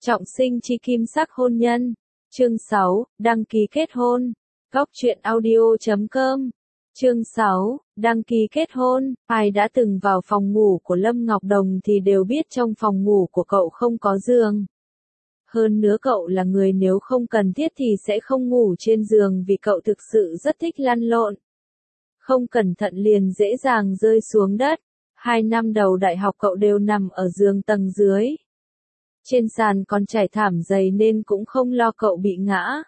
Trọng sinh chi kim sắc hôn nhân. Chương 6, đăng ký kết hôn. Góc truyện audio.com. Chương 6, đăng ký kết hôn. Ai đã từng vào phòng ngủ của Lâm Ngọc Đồng thì đều biết trong phòng ngủ của cậu không có giường. Hơn nữa cậu là người nếu không cần thiết thì sẽ không ngủ trên giường vì cậu thực sự rất thích lăn lộn. Không cẩn thận liền dễ dàng rơi xuống đất. 2 năm đầu đại học cậu đều nằm ở giường tầng dưới. Trên sàn còn trải thảm dày nên cũng không lo cậu bị ngã.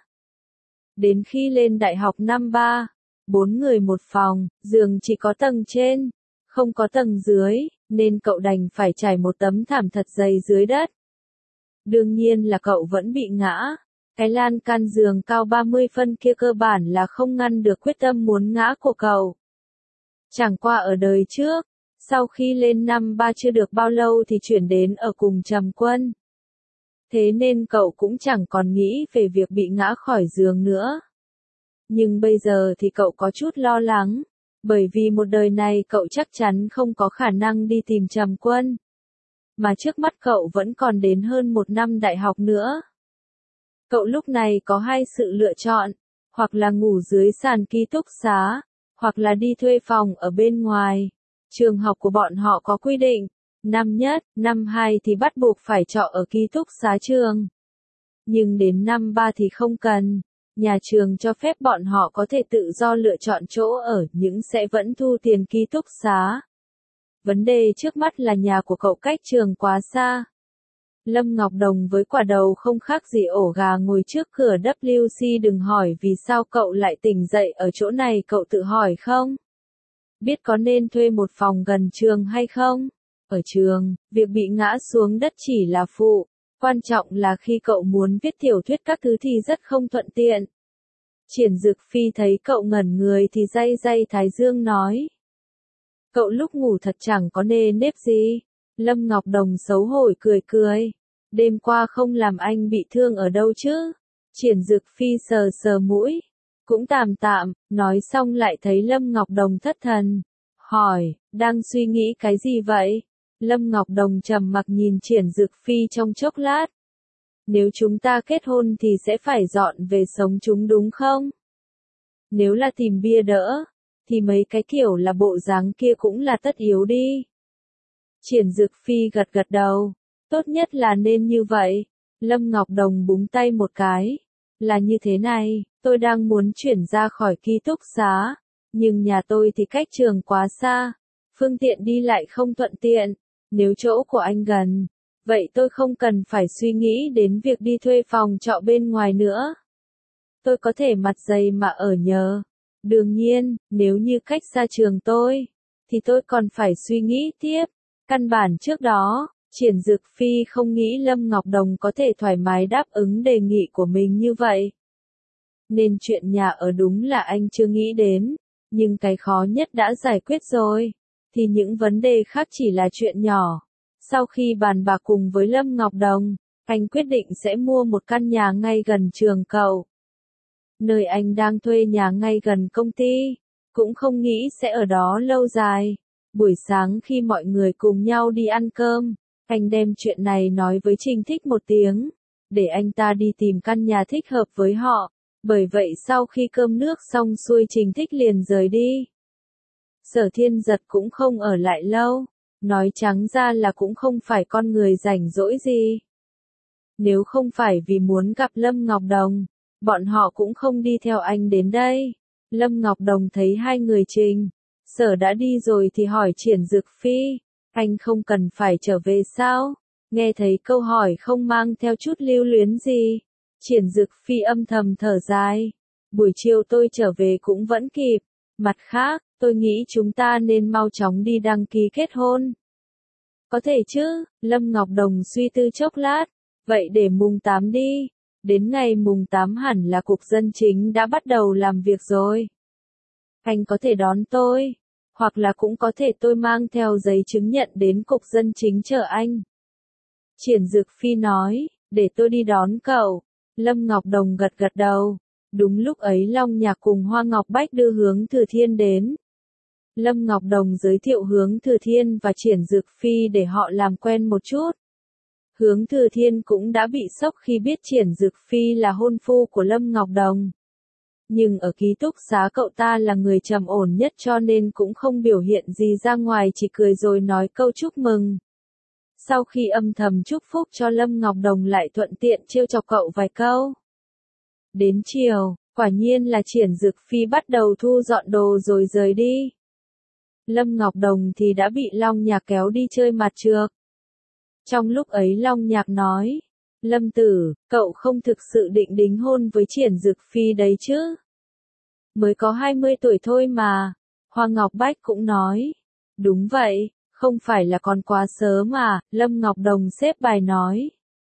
Đến khi lên đại học năm 3, 4 người một phòng, giường chỉ có tầng trên, không có tầng dưới, nên cậu đành phải trải một tấm thảm thật dày dưới đất. Đương nhiên là cậu vẫn bị ngã. Cái lan can giường cao 30 phân kia cơ bản là không ngăn được quyết tâm muốn ngã của cậu. Chẳng qua ở đời trước, sau khi lên năm 3 chưa được bao lâu thì chuyển đến ở cùng Trầm Quân. Thế nên cậu cũng chẳng còn nghĩ về việc bị ngã khỏi giường nữa. Nhưng bây giờ thì cậu có chút lo lắng, bởi vì một đời này cậu chắc chắn không có khả năng đi tìm Trầm Quân. Mà trước mắt cậu vẫn còn đến hơn 1 năm đại học nữa. Cậu lúc này có 2 sự lựa chọn, hoặc là ngủ dưới sàn ký túc xá, hoặc là đi thuê phòng ở bên ngoài. Trường học của bọn họ có quy định, năm nhất, năm 2 thì bắt buộc phải trọ ở ký túc xá trường. Nhưng đến năm 3 thì không cần, nhà trường cho phép bọn họ có thể tự do lựa chọn chỗ ở nhưng sẽ vẫn thu tiền ký túc xá. Vấn đề trước mắt là nhà của cậu cách trường quá xa. Lâm Ngọc Đồng với quả đầu không khác gì ổ gà ngồi trước cửa WC, đừng hỏi vì sao cậu lại tỉnh dậy ở chỗ này, cậu tự hỏi không? Biết có nên thuê một phòng gần trường hay không? Ở trường, việc bị ngã xuống đất chỉ là phụ, quan trọng là khi cậu muốn viết tiểu thuyết các thứ thì rất không thuận tiện. Triển Dực Phi thấy cậu ngẩn người thì day day thái dương nói. Cậu lúc ngủ thật chẳng có nề nếp gì. Lâm Ngọc Đồng xấu hổ cười cười. Đêm qua không làm anh bị thương ở đâu chứ? Triển Dực Phi sờ sờ mũi. Cũng tạm tạm, nói xong lại thấy Lâm Ngọc Đồng thất thần. Hỏi, đang suy nghĩ cái gì vậy? Lâm Ngọc Đồng trầm mặc nhìn Triển Dực Phi trong chốc lát. Nếu chúng ta kết hôn thì sẽ phải dọn về sống chung đúng không? Nếu là tìm bia đỡ, thì mấy cái kiểu là bộ dáng kia cũng là tất yếu đi. Triển Dực Phi gật gật đầu. Tốt nhất là nên như vậy. Lâm Ngọc Đồng búng tay một cái. Là như thế này, tôi đang muốn chuyển ra khỏi ký túc xá. Nhưng nhà tôi thì cách trường quá xa. Phương tiện đi lại không thuận tiện. Nếu chỗ của anh gần, vậy tôi không cần phải suy nghĩ đến việc đi thuê phòng trọ bên ngoài nữa. Tôi có thể mặt dày mà ở nhờ. Đương nhiên, nếu như cách xa trường tôi, thì tôi còn phải suy nghĩ tiếp. Căn bản trước đó, Triển Dực Phi không nghĩ Lâm Ngọc Đồng có thể thoải mái đáp ứng đề nghị của mình như vậy. Nên chuyện nhà ở đúng là anh chưa nghĩ đến, nhưng cái khó nhất đã giải quyết rồi, thì những vấn đề khác chỉ là chuyện nhỏ. Sau khi bàn bạc cùng với Lâm Ngọc Đồng, anh quyết định sẽ mua một căn nhà ngay gần trường cậu. Nơi anh đang thuê nhà ngay gần công ty, cũng không nghĩ sẽ ở đó lâu dài. Buổi sáng khi mọi người cùng nhau đi ăn cơm, anh đem chuyện này nói với Trình Thích một tiếng, để anh ta đi tìm căn nhà thích hợp với họ. Bởi vậy sau khi cơm nước xong xuôi Trình Thích liền rời đi. Sở Thiên Giật cũng không ở lại lâu, nói trắng ra là cũng không phải con người rảnh rỗi gì. Nếu không phải vì muốn gặp Lâm Ngọc Đồng, bọn họ cũng không đi theo anh đến đây. Lâm Ngọc Đồng thấy 2 người Trình Sở đã đi rồi thì hỏi Triển Dực Phi, anh không cần phải trở về sao? Nghe thấy câu hỏi không mang theo chút lưu luyến gì, Triển Dực Phi âm thầm thở dài. Buổi chiều tôi trở về cũng vẫn kịp. Mặt khác, tôi nghĩ chúng ta nên mau chóng đi đăng ký kết hôn. Có thể chứ, Lâm Ngọc Đồng suy tư chốc lát. Vậy để mùng 8 đi. Đến ngày mùng 8 hẳn là Cục Dân Chính đã bắt đầu làm việc rồi. Anh có thể đón tôi, hoặc là cũng có thể tôi mang theo giấy chứng nhận đến Cục Dân Chính chờ anh. Triển Dực Phi nói, để tôi đi đón cậu. Lâm Ngọc Đồng gật gật đầu. Đúng lúc ấy Long Nhạc cùng Hoa Ngọc Bách đưa Hướng Thừa Thiên đến. Lâm Ngọc Đồng giới thiệu Hướng Thừa Thiên và Triển Dực Phi để họ làm quen một chút. Hướng Thừa Thiên cũng đã bị sốc khi biết Triển Dực Phi là hôn phu của Lâm Ngọc Đồng. Nhưng ở ký túc xá cậu ta là người trầm ổn nhất cho nên cũng không biểu hiện gì ra ngoài, chỉ cười rồi nói câu chúc mừng. Sau khi âm thầm chúc phúc cho Lâm Ngọc Đồng lại thuận tiện trêu chọc cậu vài câu. Đến chiều, quả nhiên là Triển Dực Phi bắt đầu thu dọn đồ rồi rời đi. Lâm Ngọc Đồng thì đã bị Long Nhạc kéo đi chơi mặt trược. Trong lúc ấy Long Nhạc nói, Lâm tử, cậu không thực sự định đính hôn với Triển Dực Phi đấy chứ? Mới có 20 tuổi thôi mà. Hoa Ngọc Bách cũng nói, đúng vậy, không phải là còn quá sớm à, Lâm Ngọc Đồng xếp bài nói.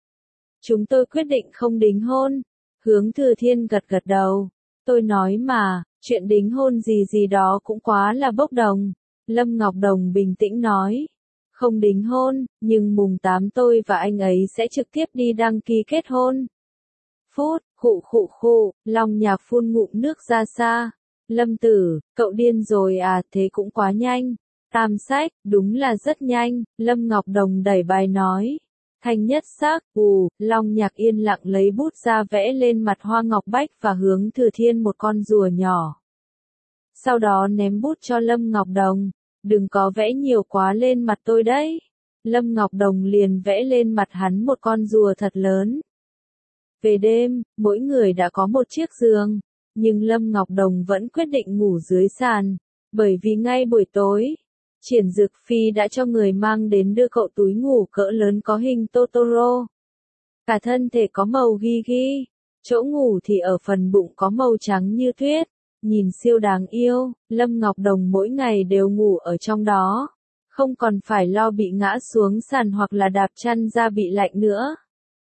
Chúng tôi quyết định không đính hôn. Hướng Thừa Thiên gật gật đầu. Tôi nói mà, chuyện đính hôn gì gì đó cũng quá là bốc đồng. Lâm Ngọc Đồng bình tĩnh nói. Không đính hôn, nhưng mùng 8 tôi và anh ấy sẽ trực tiếp đi đăng ký kết hôn. Phút, khụ, Long Nhạc phun ngụm nước ra xa. Lâm tử, cậu điên rồi à, thế cũng quá nhanh. Tam sách, đúng là rất nhanh, Lâm Ngọc Đồng đẩy bài nói. Thanh nhất sắc, Long Nhạc yên lặng lấy bút ra vẽ lên mặt Hoa Ngọc Bách và Hướng Thừa Thiên một con rùa nhỏ. Sau đó ném bút cho Lâm Ngọc Đồng. Đừng có vẽ nhiều quá lên mặt tôi đấy. Lâm Ngọc Đồng liền vẽ lên mặt hắn một con rùa thật lớn. Về đêm, mỗi người đã có một chiếc giường, nhưng Lâm Ngọc Đồng vẫn quyết định ngủ dưới sàn, bởi vì ngay buổi tối, Triển Dực Phi đã cho người mang đến đưa cậu túi ngủ cỡ lớn có hình Totoro. Cả thân thể có màu ghi, chỗ ngủ thì ở phần bụng có màu trắng như tuyết, nhìn siêu đáng yêu. Lâm Ngọc Đồng mỗi ngày đều ngủ ở trong đó, không còn phải lo bị ngã xuống sàn hoặc là đạp chăn ra bị lạnh nữa.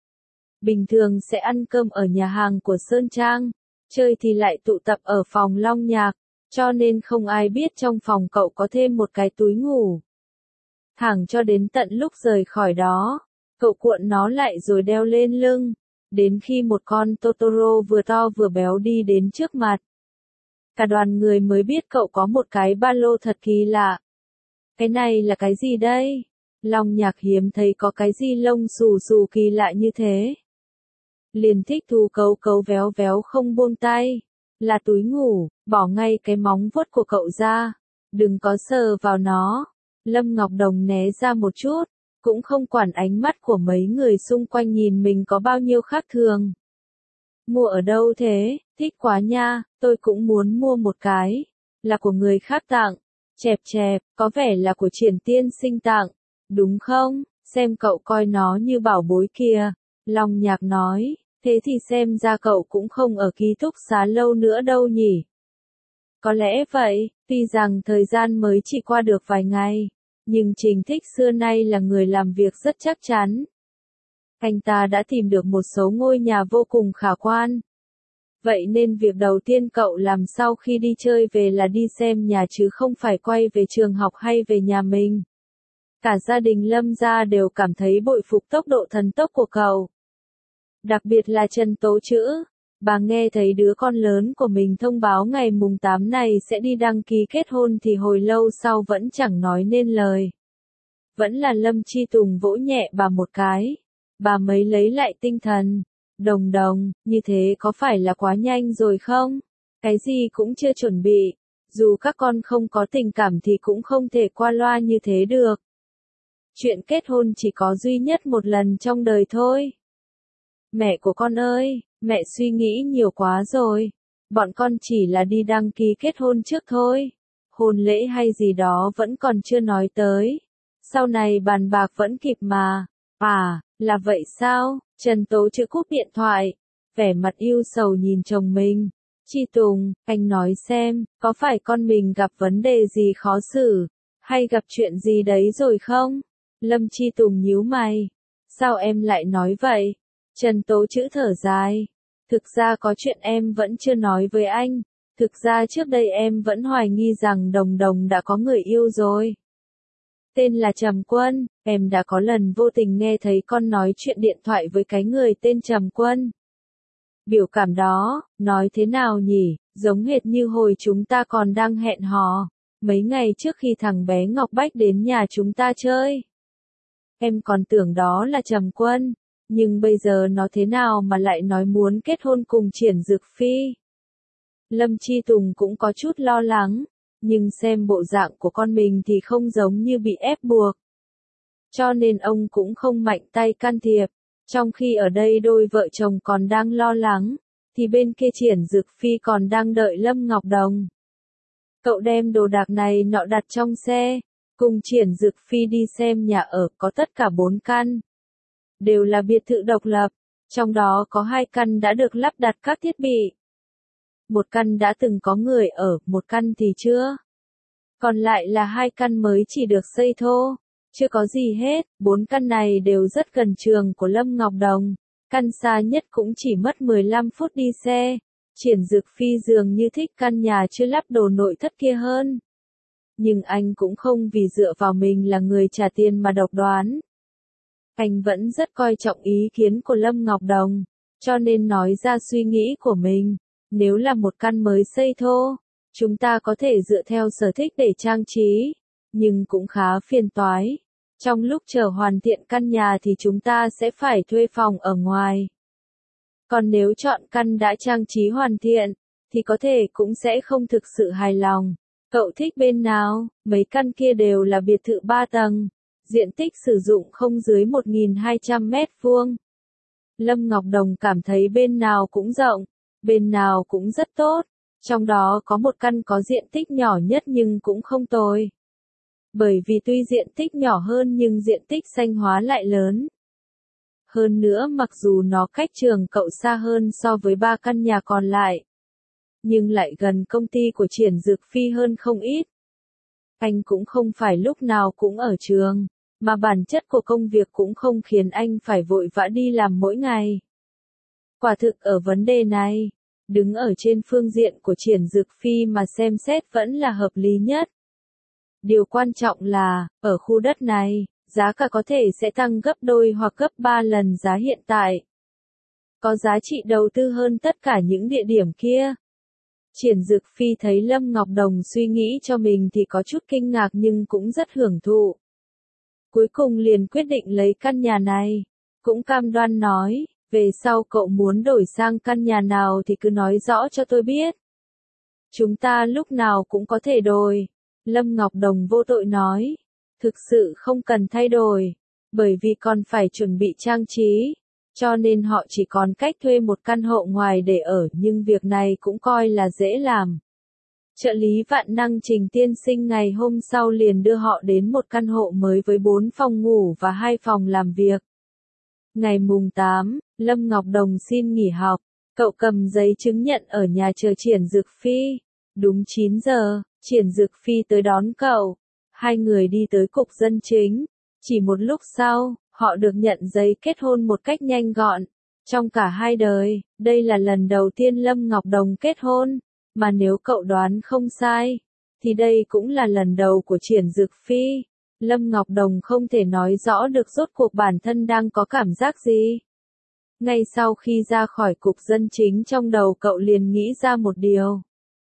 Bình thường sẽ ăn cơm ở nhà hàng của Sơn Trang, chơi thì lại tụ tập ở phòng Long Nhạc, cho nên không ai biết trong phòng cậu có thêm một cái túi ngủ. Thẳng cho đến tận lúc rời khỏi đó, cậu cuộn nó lại rồi đeo lên lưng, đến khi một con Totoro vừa to vừa béo đi đến trước mặt. Cả đoàn người mới biết cậu có một cái ba lô thật kỳ lạ. Cái này là cái gì đây? Long Nhạc hiếm thấy có cái gì lông xù kỳ lạ như thế. Liền thích thú cấu véo véo không buông tay. Là túi ngủ, bỏ ngay cái móng vuốt của cậu ra. Đừng có sờ vào nó. Lâm Ngọc Đồng né ra một chút, cũng không quản ánh mắt của mấy người xung quanh nhìn mình có bao nhiêu khác thường. Mua ở đâu thế? Thích quá nha, tôi cũng muốn mua một cái. Là của người khác tặng. Chẹp, có vẻ là của Triển tiên sinh tặng. Đúng không? Xem cậu coi nó như bảo bối kìa. Long Nhạc nói, thế thì xem ra cậu cũng không ở ký túc xá lâu nữa đâu nhỉ. Có lẽ vậy, tuy rằng thời gian mới chỉ qua được vài ngày, nhưng Trình Thích xưa nay là người làm việc rất chắc chắn. Anh ta đã tìm được một số ngôi nhà vô cùng khả quan. Vậy nên việc đầu tiên cậu làm sau khi đi chơi về là đi xem nhà chứ không phải quay về trường học hay về nhà mình. Cả gia đình Lâm gia đều cảm thấy bội phục tốc độ thần tốc của cậu. Đặc biệt là Trần Tố Trữ. Bà nghe thấy đứa con lớn của mình thông báo ngày mùng 8 này sẽ đi đăng ký kết hôn thì hồi lâu sau vẫn chẳng nói nên lời. Vẫn là Lâm Chi Tùng vỗ nhẹ bà một cái. Bà mới lấy lại tinh thần. Đồng, như thế có phải là quá nhanh rồi không? Cái gì cũng chưa chuẩn bị. Dù các con không có tình cảm thì cũng không thể qua loa như thế được. Chuyện kết hôn chỉ có duy nhất một lần trong đời thôi. Mẹ của con ơi, mẹ suy nghĩ nhiều quá rồi. Bọn con chỉ là đi đăng ký kết hôn trước thôi. Hôn lễ hay gì đó vẫn còn chưa nói tới. Sau này bàn bạc vẫn kịp mà. À, là vậy sao? Trần Tố Trữ cúp điện thoại. Vẻ mặt ưu sầu nhìn chồng mình. Chi Tùng, anh nói xem, có phải con mình gặp vấn đề gì khó xử? Hay gặp chuyện gì đấy rồi không? Lâm Chi Tùng nhíu mày. Sao em lại nói vậy? Trần Tố Trữ thở dài. Thực ra có chuyện em vẫn chưa nói với anh. Thực ra trước đây em vẫn hoài nghi rằng Đồng đã có người yêu rồi. Tên là Trầm Quân, em đã có lần vô tình nghe thấy con nói chuyện điện thoại với cái người tên Trầm Quân. Biểu cảm đó, nói thế nào nhỉ, giống hệt như hồi chúng ta còn đang hẹn hò, mấy ngày trước khi thằng bé Ngọc Bách đến nhà chúng ta chơi. Em còn tưởng đó là Trầm Quân, nhưng bây giờ nó thế nào mà lại nói muốn kết hôn cùng Triển Dực Phi. Lâm Chi Tùng cũng có chút lo lắng, nhưng xem bộ dạng của con mình thì không giống như bị ép buộc. Cho nên ông cũng không mạnh tay can thiệp, trong khi ở đây đôi vợ chồng còn đang lo lắng, thì bên kia Triển Dực Phi còn đang đợi Lâm Ngọc Đồng. Cậu đem đồ đạc này nọ đặt trong xe, cùng Triển Dực Phi đi xem nhà ở có tất cả 4 căn. Đều là biệt thự độc lập, trong đó có 2 căn đã được lắp đặt các thiết bị. Một căn đã từng có người ở, một căn thì chưa. Còn lại là 2 căn mới chỉ được xây thô, chưa có gì hết. 4 căn này đều rất gần trường của Lâm Ngọc Đồng, căn xa nhất cũng chỉ mất 15 phút đi xe. Triển Dực Phi dường như thích căn nhà chưa lắp đồ nội thất kia hơn. Nhưng anh cũng không vì dựa vào mình là người trả tiền mà độc đoán. Anh vẫn rất coi trọng ý kiến của Lâm Ngọc Đồng, cho nên nói ra suy nghĩ của mình. Nếu là một căn mới xây thô, chúng ta có thể dựa theo sở thích để trang trí, nhưng cũng khá phiền toái. Trong lúc chờ hoàn thiện căn nhà thì chúng ta sẽ phải thuê phòng ở ngoài. Còn nếu chọn căn đã trang trí hoàn thiện, thì có thể cũng sẽ không thực sự hài lòng. Cậu thích bên nào? Mấy căn kia đều là biệt thự 3 tầng, diện tích sử dụng không dưới 1.200 mét vuông. Lâm Ngọc Đồng cảm thấy bên nào cũng rộng, bên nào cũng rất tốt, trong đó có một căn có diện tích nhỏ nhất nhưng cũng không tồi. Bởi vì tuy diện tích nhỏ hơn nhưng diện tích xanh hóa lại lớn. Hơn nữa mặc dù nó cách trường cậu xa hơn so với 3 căn nhà còn lại, nhưng lại gần công ty của Triển Dực Phi hơn không ít. Anh cũng không phải lúc nào cũng ở trường, mà bản chất của công việc cũng không khiến anh phải vội vã đi làm mỗi ngày. Quả thực ở vấn đề này, đứng ở trên phương diện của Triển Dực Phi mà xem xét vẫn là hợp lý nhất. Điều quan trọng là, ở khu đất này, giá cả có thể sẽ tăng gấp đôi hoặc gấp 3 lần giá hiện tại. Có giá trị đầu tư hơn tất cả những địa điểm kia. Triển Dực Phi thấy Lâm Ngọc Đồng suy nghĩ cho mình thì có chút kinh ngạc nhưng cũng rất hưởng thụ. Cuối cùng liền quyết định lấy căn nhà này, cũng cam đoan nói, về sau cậu muốn đổi sang căn nhà nào thì cứ nói rõ cho tôi biết. Chúng ta lúc nào cũng có thể đổi. Lâm Ngọc Đồng vô tội nói, thực sự không cần thay đổi, bởi vì còn phải chuẩn bị trang trí, cho nên họ chỉ còn cách thuê một căn hộ ngoài để ở, nhưng việc này cũng coi là dễ làm. Trợ lý Vạn Năng Trình tiên sinh ngày hôm sau liền đưa họ đến một căn hộ mới với 4 phòng ngủ và 2 phòng làm việc. Ngày mùng 8, Lâm Ngọc Đồng xin nghỉ học, cậu cầm giấy chứng nhận ở nhà chờ Triển Dực Phi. Đúng 9 giờ, Triển Dực Phi tới đón cậu. Hai người đi tới cục dân chính. Chỉ một lúc sau, họ được nhận giấy kết hôn một cách nhanh gọn. Trong cả hai đời, đây là lần đầu tiên Lâm Ngọc Đồng kết hôn. Mà nếu cậu đoán không sai, thì đây cũng là lần đầu của Triển Dực Phi. Lâm Ngọc Đồng không thể nói rõ được rốt cuộc bản thân đang có cảm giác gì. Ngay sau khi ra khỏi cục dân chính trong đầu cậu liền nghĩ ra một điều.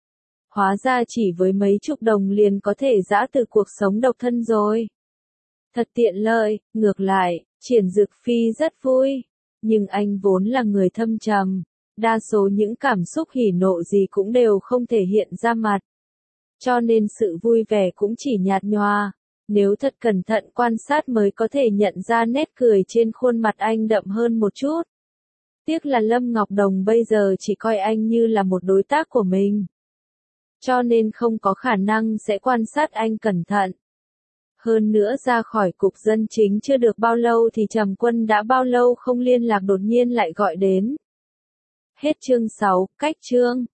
Hóa ra chỉ với mấy chục đồng liền có thể giã từ cuộc sống độc thân rồi. Thật tiện lợi, ngược lại, Triển Dực Phi rất vui. Nhưng anh vốn là người thâm trầm. Đa số những cảm xúc hỉ nộ gì cũng đều không thể hiện ra mặt. Cho nên sự vui vẻ cũng chỉ nhạt nhòa. Nếu thật cẩn thận quan sát mới có thể nhận ra nét cười trên khuôn mặt anh đậm hơn một chút. Tiếc là Lâm Ngọc Đồng bây giờ chỉ coi anh như là một đối tác của mình. Cho nên không có khả năng sẽ quan sát anh cẩn thận. Hơn nữa ra khỏi cục dân chính chưa được bao lâu thì Trầm Quân đã bao lâu không liên lạc đột nhiên lại gọi đến. Hết chương 6, cách chương.